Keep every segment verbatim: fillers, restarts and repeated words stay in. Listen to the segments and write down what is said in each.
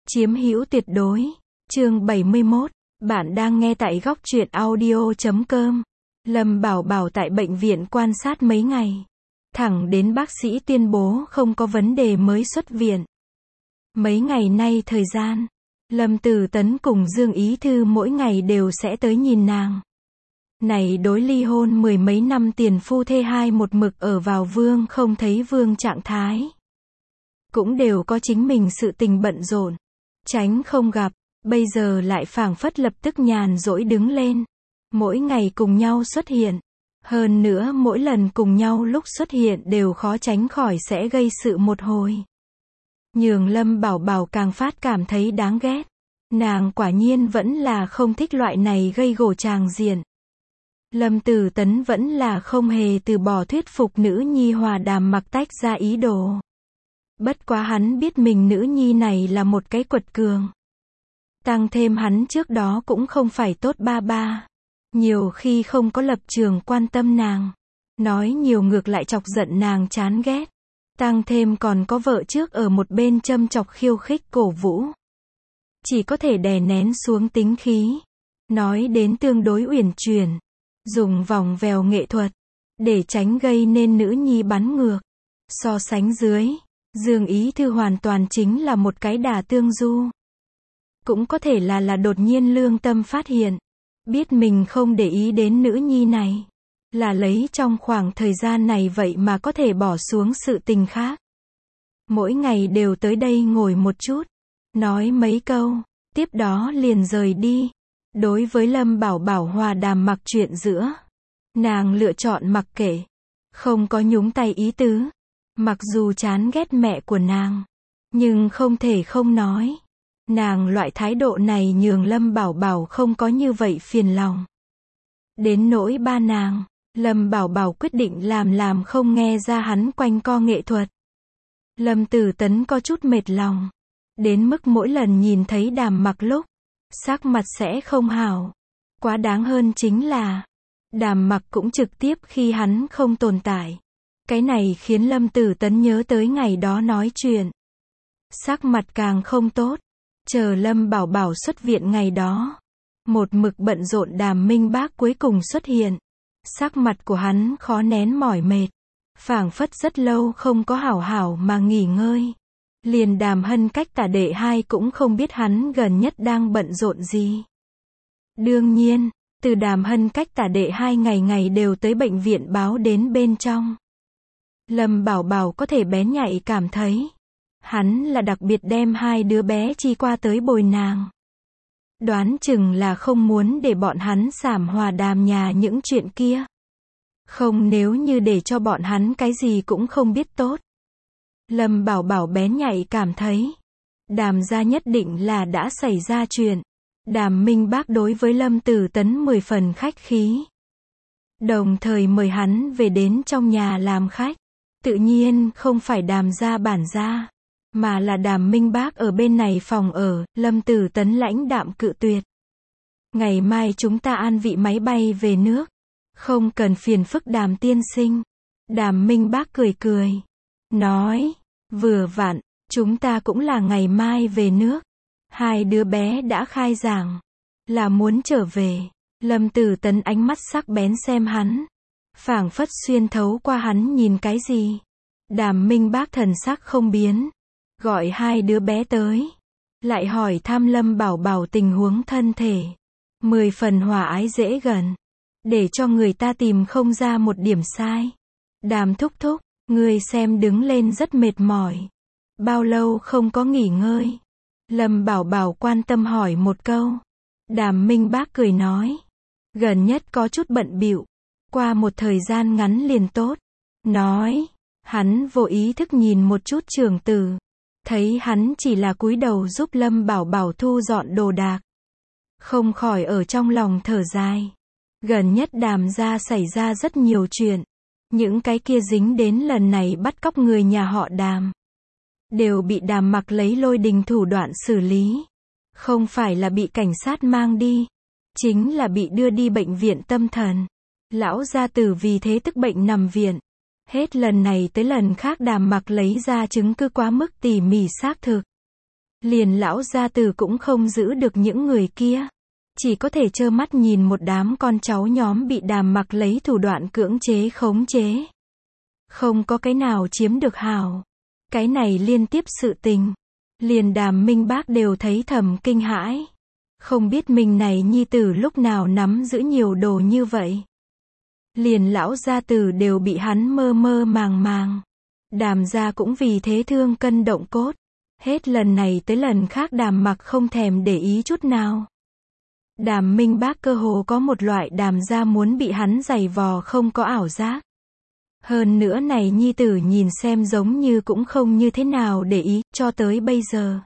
Chiếm hữu tuyệt đối. Chương bảy mươi mốt. Bạn đang nghe tại góc truyện audio chấm com. Lâm Bảo Bảo tại bệnh viện quan sát mấy ngày. Thẳng đến bác sĩ tuyên bố không có vấn đề mới xuất viện. Mấy ngày nay thời gian, Lâm Tử Tấn cùng Dương Ý Thư mỗi ngày đều sẽ tới nhìn nàng. Này đối ly hôn mười mấy năm tiền phu thê hai một mực ở vào vương không thấy vương trạng thái. Cũng đều có chính mình sự tình bận rộn, tránh không gặp, bây giờ lại phảng phất lập tức nhàn rỗi đứng lên. Mỗi ngày cùng nhau xuất hiện. Hơn nữa mỗi lần cùng nhau lúc xuất hiện đều khó tránh khỏi sẽ gây sự một hồi. Nhường Lâm Bảo Bảo càng phát cảm thấy đáng ghét. Nàng quả nhiên vẫn là không thích loại này gây gổ tràng diện. Lâm Tử Tấn vẫn là không hề từ bỏ thuyết phục nữ nhi Hòa Đàm mặc tách ra ý đồ. Bất quá hắn biết mình nữ nhi này là một cái quật cường. Tăng thêm hắn trước đó cũng không phải tốt ba ba. Nhiều khi không có lập trường quan tâm nàng. Nói nhiều ngược lại chọc giận nàng chán ghét. Tăng thêm còn có vợ trước ở một bên châm chọc khiêu khích cổ vũ. Chỉ có thể đè nén xuống tính khí. Nói đến tương đối uyển chuyển. Dùng vòng vèo nghệ thuật. Để tránh gây nên nữ nhi bắn ngược. So sánh dưới, Dương Ý Thư hoàn toàn chính là một cái đả tương du. Cũng có thể là là đột nhiên lương tâm phát hiện. Biết mình không để ý đến nữ nhi này. Là lấy trong khoảng thời gian này vậy mà có thể bỏ xuống sự tình khác. Mỗi ngày đều tới đây ngồi một chút. Nói mấy câu. Tiếp đó liền rời đi. Đối với Lâm Bảo Bảo Hòa Đàm mặc chuyện giữa. Nàng lựa chọn mặc kệ. Không có nhúng tay ý tứ. Mặc dù chán ghét mẹ của nàng. Nhưng không thể không nói. Nàng loại thái độ này nhường Lâm Bảo Bảo không có như vậy phiền lòng. Đến nỗi ba nàng, Lâm Bảo Bảo quyết định làm làm không nghe ra hắn quanh co nghệ thuật. Lâm Tử Tấn có chút mệt lòng. Đến mức mỗi lần nhìn thấy Đàm mặc lúc, sắc mặt sẽ không hảo. Quá đáng hơn chính là, Đàm mặc cũng trực tiếp khi hắn không tồn tại. Cái này khiến Lâm Tử Tấn nhớ tới ngày đó nói chuyện. Sắc mặt càng không tốt. Chờ Lâm Bảo Bảo xuất viện ngày đó. Một mực bận rộn Đàm Minh Bác cuối cùng xuất hiện. Sắc mặt của hắn khó nén mỏi mệt. Phảng phất rất lâu không có hảo hảo mà nghỉ ngơi. Liền Đàm Hân Cách tả đệ hai cũng không biết hắn gần nhất đang bận rộn gì. Đương nhiên, từ Đàm Hân Cách tả đệ hai ngày ngày đều tới bệnh viện báo đến bên trong. Lâm Bảo Bảo có thể bén nhạy cảm thấy. Hắn là đặc biệt đem hai đứa bé chi qua tới bồi nàng. Đoán chừng là không muốn để bọn hắn sảm Hòa Đàm nhà những chuyện kia. Không nếu như để cho bọn hắn cái gì cũng không biết tốt. Lâm Bảo Bảo bén nhạy cảm thấy. Đàm gia nhất định là đã xảy ra chuyện. Đàm Minh Bác đối với Lâm Tử Tấn mười phần khách khí. Đồng thời mời hắn về đến trong nhà làm khách. Tự nhiên không phải Đàm gia bản gia. Mà là Đàm Minh Bác ở bên này phòng ở. Lâm Tử Tấn lãnh đạm cự tuyệt. Ngày mai chúng ta an vị máy bay về nước. Không cần phiền phức Đàm tiên sinh. Đàm Minh Bác cười cười. Nói. Vừa vặn. Chúng ta cũng là ngày mai về nước. Hai đứa bé đã khai giảng. Là muốn trở về. Lâm Tử Tấn ánh mắt sắc bén xem hắn. Phảng phất xuyên thấu qua hắn nhìn cái gì. Đàm Minh Bác thần sắc không biến. Gọi hai đứa bé tới. Lại hỏi thăm Lâm Bảo Bảo tình huống thân thể. Mười phần hòa ái dễ gần. Để cho người ta tìm không ra một điểm sai. Đàm thúc thúc, người xem đứng lên rất mệt mỏi. Bao lâu không có nghỉ ngơi? Lâm Bảo Bảo quan tâm hỏi một câu. Đàm Minh Bác cười nói. Gần nhất có chút bận bịu. Qua một thời gian ngắn liền tốt. Nói. Hắn vô ý thức nhìn một chút trưởng tử. Thấy hắn chỉ là cúi đầu giúp Lâm Bảo Bảo thu dọn đồ đạc. Không khỏi ở trong lòng thở dài. Gần nhất Đàm gia xảy ra rất nhiều chuyện. Những cái kia dính đến lần này bắt cóc người nhà họ Đàm. Đều bị Đàm mặc lấy lôi đình thủ đoạn xử lý. Không phải là bị cảnh sát mang đi. Chính là bị đưa đi bệnh viện tâm thần. Lão gia tử vì thế tức bệnh nằm viện. Hết lần này tới lần khác Đàm mặc lấy ra chứng cứ quá mức tỉ mỉ xác thực. Liền lão gia tử cũng không giữ được những người kia. Chỉ có thể trơ mắt nhìn một đám con cháu nhóm bị Đàm Mặc lấy thủ đoạn cưỡng chế khống chế. Không có cái nào chiếm được hảo. Cái này liên tiếp sự tình. Liền Đàm Minh Bác đều thấy thầm kinh hãi. Không biết mình này nhi tử lúc nào nắm giữ nhiều đồ như vậy. Liền lão gia tử đều bị hắn mơ mơ màng màng. Đàm gia cũng vì thế thương cân động cốt. Hết lần này tới lần khác Đàm Mặc không thèm để ý chút nào. Đàm Minh Bác cơ hồ có một loại Đàm gia muốn bị hắn giày vò không có ảo giác. Hơn nữa này nhi tử nhìn xem giống như cũng không như thế nào để ý, cho tới bây giờ.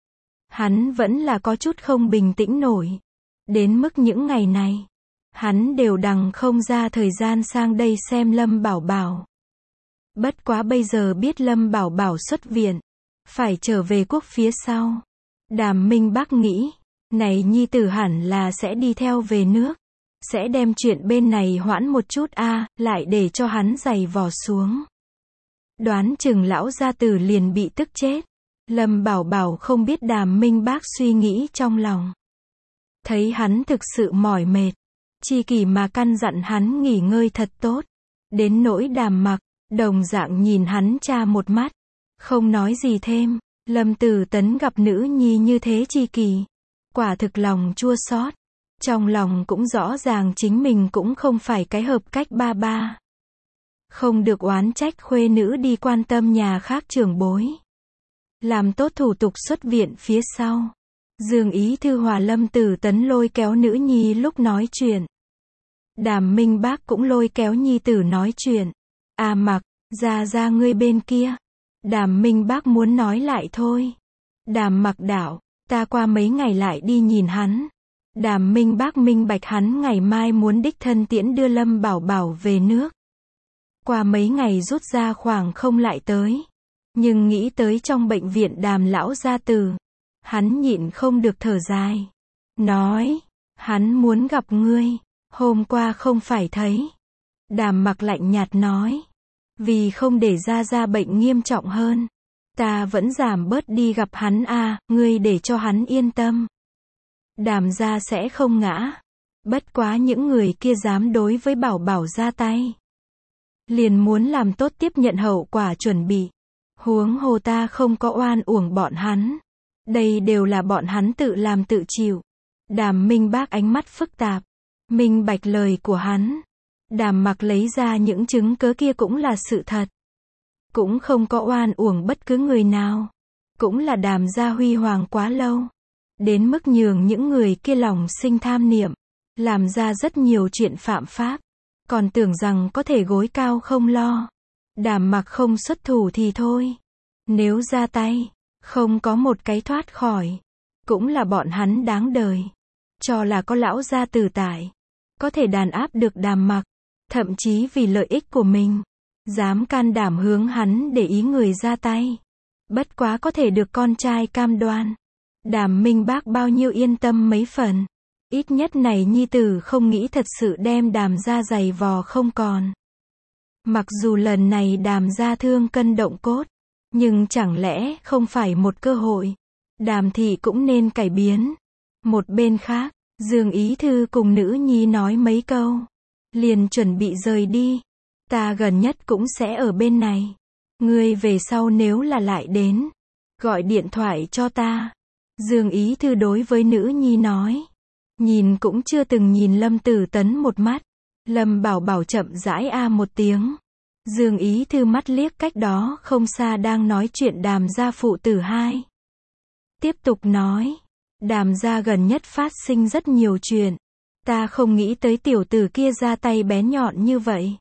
Hắn vẫn là có chút không bình tĩnh nổi. Đến mức những ngày này, hắn đều đằng không ra thời gian sang đây xem Lâm Bảo Bảo. Bất quá bây giờ biết Lâm Bảo Bảo xuất viện, phải trở về quốc phía sau. Đàm Minh Bác nghĩ, này nhi tử hẳn là sẽ đi theo về nước. Sẽ đem chuyện bên này hoãn một chút a, à, lại để cho hắn giày vò xuống. Đoán chừng lão gia tử liền bị tức chết. Lâm Bảo Bảo không biết Đàm Minh Bác suy nghĩ trong lòng. Thấy hắn thực sự mỏi mệt. Chi kỷ mà căn dặn hắn nghỉ ngơi thật tốt. Đến nỗi Đàm Mặc, đồng dạng nhìn hắn cha một mắt. Không nói gì thêm. Lâm Tử Tấn gặp nữ nhi như thế chi kỷ. Quả thực lòng chua xót. Trong lòng cũng rõ ràng chính mình cũng không phải cái hợp cách ba ba. Không được oán trách khuê nữ đi quan tâm nhà khác trưởng bối. Làm tốt thủ tục xuất viện phía sau. Dương Ý Thư hòa Lâm Tử Tấn lôi kéo nữ nhi lúc nói chuyện. Đàm Minh Bác cũng lôi kéo nhi tử nói chuyện. À Mặc, ra ra ngươi bên kia. Đàm Minh Bác muốn nói lại thôi. Đàm Mặc đạo, ta qua mấy ngày lại đi nhìn hắn. Đàm Minh Bác minh bạch hắn ngày mai muốn đích thân tiễn đưa Lâm Bảo Bảo về nước. Qua mấy ngày rút ra khoảng không lại tới. Nhưng nghĩ tới trong bệnh viện Đàm lão gia tử, hắn nhịn không được thở dài. Nói, hắn muốn gặp ngươi, hôm qua không phải thấy. Đàm Mặc lạnh nhạt nói, vì không để ra ra bệnh nghiêm trọng hơn, ta vẫn giảm bớt đi gặp hắn a, à, ngươi để cho hắn yên tâm. Đàm gia sẽ không ngã. Bất quá những người kia dám đối với Bảo Bảo ra tay. Liền muốn làm tốt tiếp nhận hậu quả chuẩn bị. Huống hồ ta không có oan uổng bọn hắn. Đây đều là bọn hắn tự làm tự chịu. Đàm Minh Bác ánh mắt phức tạp. Minh bạch lời của hắn. Đàm Mặc lấy ra những chứng cớ kia cũng là sự thật. Cũng không có oan uổng bất cứ người nào. Cũng là Đàm gia huy hoàng quá lâu. Đến mức nhường những người kia lòng sinh tham niệm. Làm ra rất nhiều chuyện phạm pháp. Còn tưởng rằng có thể gối cao không lo. Đàm Mặc không xuất thủ thì thôi. Nếu ra tay, không có một cái thoát khỏi. Cũng là bọn hắn đáng đời. Cho là có lão gia tử tại. Có thể đàn áp được Đàm Mặc. Thậm chí vì lợi ích của mình. Dám can đảm hướng hắn để ý người ra tay. Bất quá có thể được con trai cam đoan. Đàm Minh Bác bao nhiêu yên tâm mấy phần. Ít nhất này nhi tử không nghĩ thật sự đem Đàm gia giày vò không còn. Mặc dù lần này Đàm gia thương cân động cốt. Nhưng chẳng lẽ không phải một cơ hội. Đàm thị cũng nên cải biến. Một bên khác, Dương Ý Thư cùng nữ nhi nói mấy câu. Liền chuẩn bị rời đi. Ta gần nhất cũng sẽ ở bên này. Ngươi về sau nếu là lại đến. Gọi điện thoại cho ta. Dương Ý Thư đối với nữ nhi nói. Nhìn cũng chưa từng nhìn Lâm Tử Tấn một mắt. Lâm Bảo Bảo chậm rãi a một tiếng. Dương Ý Thư mắt liếc cách đó không xa đang nói chuyện Đàm gia phụ tử hai. Tiếp tục nói. Đàm gia gần nhất phát sinh rất nhiều chuyện. Ta không nghĩ tới tiểu tử kia ra tay bén nhọn như vậy.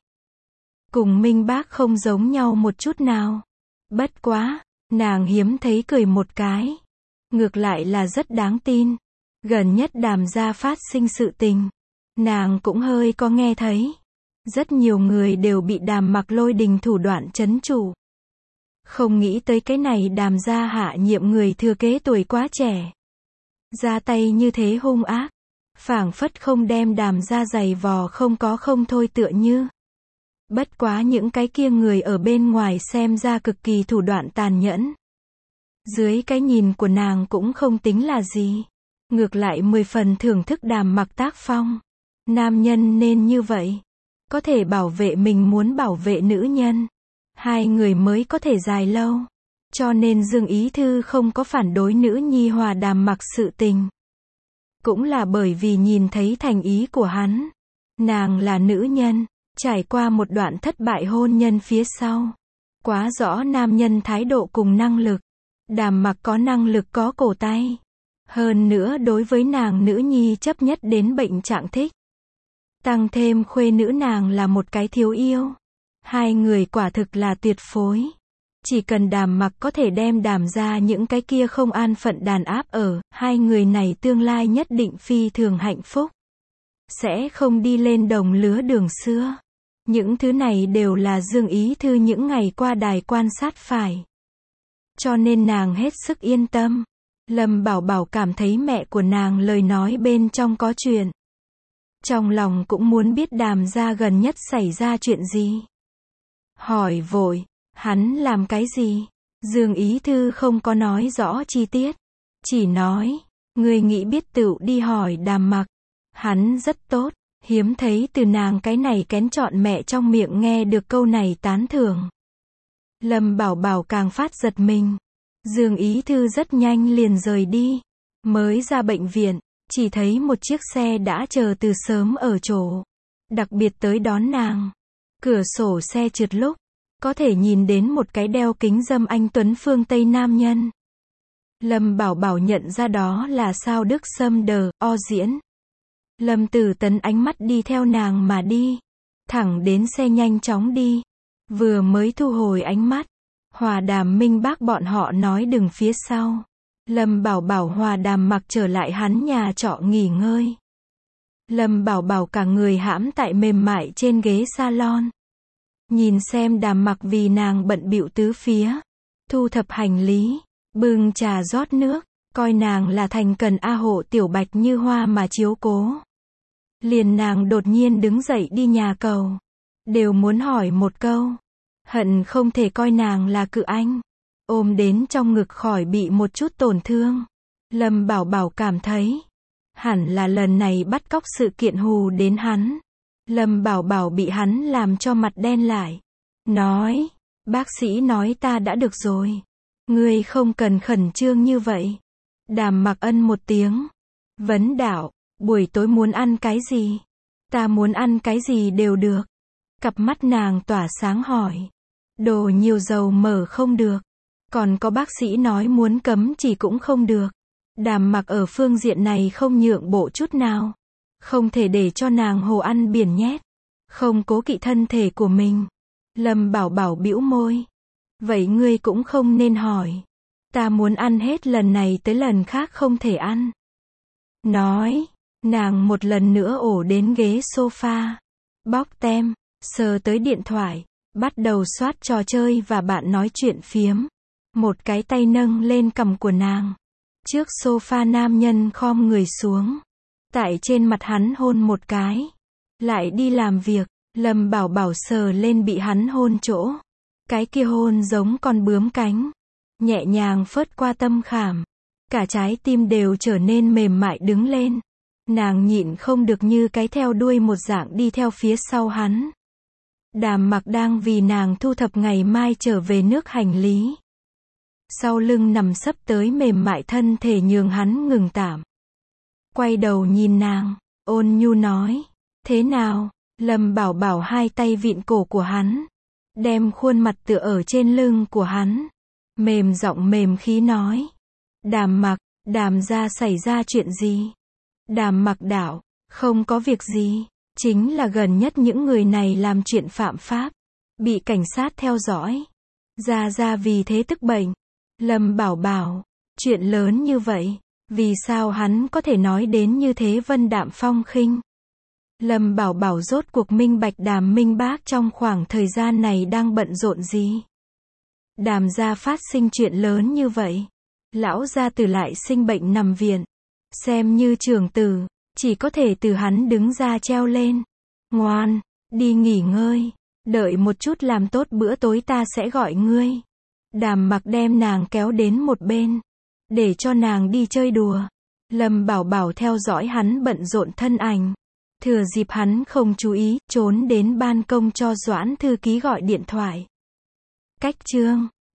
Cùng Minh Bác không giống nhau một chút nào. Bất quá, nàng hiếm thấy cười một cái. Ngược lại là rất đáng tin. Gần nhất Đàm gia phát sinh sự tình. Nàng cũng hơi có nghe thấy. Rất nhiều người đều bị Đàm Mặc lôi đình thủ đoạn trấn trụ. Không nghĩ tới cái này Đàm gia hạ nhiệm người thừa kế tuổi quá trẻ. Ra tay như thế hung ác. Phảng phất không đem Đàm gia giày vò không có không thôi tựa như. Bất quá những cái kia người ở bên ngoài xem ra cực kỳ thủ đoạn tàn nhẫn. Dưới cái nhìn của nàng cũng không tính là gì. Ngược lại mười phần thưởng thức Đàm Mặc tác phong. Nam nhân nên như vậy. Có thể bảo vệ mình muốn bảo vệ nữ nhân. Hai người mới có thể dài lâu. Cho nên Dương Ý Thư không có phản đối nữ nhi hòa Đàm Mặc sự tình. Cũng là bởi vì nhìn thấy thành ý của hắn. Nàng là nữ nhân, trải qua một đoạn thất bại hôn nhân phía sau. Quá rõ nam nhân thái độ cùng năng lực. Đàm Mặc có năng lực có cổ tay. Hơn nữa đối với nàng nữ nhi chấp nhất đến bệnh trạng thích. Tăng thêm khuê nữ nàng là một cái thiếu yêu. Hai người quả thực là tuyệt phối. Chỉ cần Đàm Mặc có thể đem Đàm ra những cái kia không an phận đàn áp ở, hai người này tương lai nhất định phi thường hạnh phúc. Sẽ không đi lên đồng lứa đường xưa. Những thứ này đều là Dương Ý Thư những ngày qua đài quan sát phải. Cho nên nàng hết sức yên tâm. Lâm Bảo Bảo cảm thấy mẹ của nàng lời nói bên trong có chuyện. Trong lòng cũng muốn biết Đàm gia gần nhất xảy ra chuyện gì. Hỏi vội, hắn làm cái gì? Dương Ý Thư không có nói rõ chi tiết. Chỉ nói, người nghĩ biết tựu đi hỏi Đàm Mặc. Hắn rất tốt, hiếm thấy từ nàng cái này kén chọn mẹ trong miệng nghe được câu này tán thưởng. Lâm Bảo Bảo càng phát giật mình. Dương Ý Thư rất nhanh liền rời đi. Mới ra bệnh viện, chỉ thấy một chiếc xe đã chờ từ sớm ở chỗ. Đặc biệt tới đón nàng. Cửa sổ xe trượt lúc, có thể nhìn đến một cái đeo kính râm anh tuấn phương Tây nam nhân. Lâm Bảo Bảo nhận ra đó là Sao Đức Sâm đờ, o diễn. Lâm Tử Tấn ánh mắt đi theo nàng mà đi. Thẳng đến xe nhanh chóng đi. Vừa mới thu hồi ánh mắt. Hòa Đàm Minh Bác bọn họ nói đừng phía sau. Lâm Bảo Bảo Hòa Đàm Mặc trở lại hắn nhà trọ nghỉ ngơi. Lâm Bảo Bảo cả người hãm tại mềm mại trên ghế salon. Nhìn xem Đàm Mặc vì nàng bận bịu tứ phía. Thu thập hành lý. Bưng trà rót nước. Coi nàng là thành cần A hộ tiểu bạch như hoa mà chiếu cố. Liền nàng đột nhiên đứng dậy đi nhà cầu. Đều muốn hỏi một câu. Hận không thể coi nàng là cự anh. Ôm đến trong ngực khỏi bị một chút tổn thương. Lâm Bảo Bảo cảm thấy. Hẳn là lần này bắt cóc sự kiện hù đến hắn. Lâm Bảo Bảo bị hắn làm cho mặt đen lại. Nói. Bác sĩ nói ta đã được rồi. Ngươi không cần khẩn trương như vậy. Đàm Mặc ân một tiếng. Vấn đạo. Buổi tối muốn ăn cái gì? Ta muốn ăn cái gì đều được. Cặp mắt nàng tỏa sáng hỏi. Đồ nhiều dầu mỡ không được. Còn có bác sĩ nói muốn cấm chỉ cũng không được. Đàm Mặc ở phương diện này không nhượng bộ chút nào. Không thể để cho nàng hồ ăn biển nhét. Không cố kỵ thân thể của mình. Lâm Bảo Bảo bĩu môi. Vậy ngươi cũng không nên hỏi. Ta muốn ăn hết lần này tới lần khác không thể ăn. Nói. Nàng một lần nữa ổ đến ghế sofa. Bóc tem. Sờ tới điện thoại. Bắt đầu soát trò chơi và bạn nói chuyện phiếm. Một cái tay nâng lên cằm của nàng. Trước sofa nam nhân khom người xuống. Tại trên mặt hắn hôn một cái. Lại đi làm việc. Lâm Bảo Bảo sờ lên bị hắn hôn chỗ. Cái kia hôn giống con bướm cánh. Nhẹ nhàng phớt qua tâm khảm. Cả trái tim đều trở nên mềm mại đứng lên. Nàng nhịn không được như cái theo đuôi một dạng đi theo phía sau hắn. Đàm Mặc đang vì nàng thu thập ngày mai trở về nước hành lý. Sau lưng nằm sấp tới mềm mại thân thể nhường hắn ngừng tạm. Quay đầu nhìn nàng, ôn nhu nói. Thế nào? Lâm Bảo Bảo hai tay vịn cổ của hắn. Đem khuôn mặt tựa ở trên lưng của hắn. Mềm giọng mềm khí nói. Đàm Mặc, Đàm gia xảy ra chuyện gì? Đàm Mặc đạo, không có việc gì. Chính là gần nhất những người này làm chuyện phạm pháp. Bị cảnh sát theo dõi. Gia Gia vì thế tức bệnh. Lâm Bảo Bảo, chuyện lớn như vậy. Vì sao hắn có thể nói đến như thế vân đạm phong khinh? Lâm Bảo Bảo rốt cuộc minh bạch Đàm Minh Bác trong khoảng thời gian này đang bận rộn gì. Đàm gia phát sinh chuyện lớn như vậy. Lão gia tử lại sinh bệnh nằm viện. Xem như trưởng tử, chỉ có thể từ hắn đứng ra treo lên. Ngoan, đi nghỉ ngơi. Đợi một chút làm tốt bữa tối ta sẽ gọi ngươi. Đàm Mặc đem nàng kéo đến một bên, để cho nàng đi chơi đùa. Lâm Bảo Bảo theo dõi hắn bận rộn thân ảnh. Thừa dịp hắn không chú ý, trốn đến ban công cho Doãn thư ký gọi điện thoại. Cách chương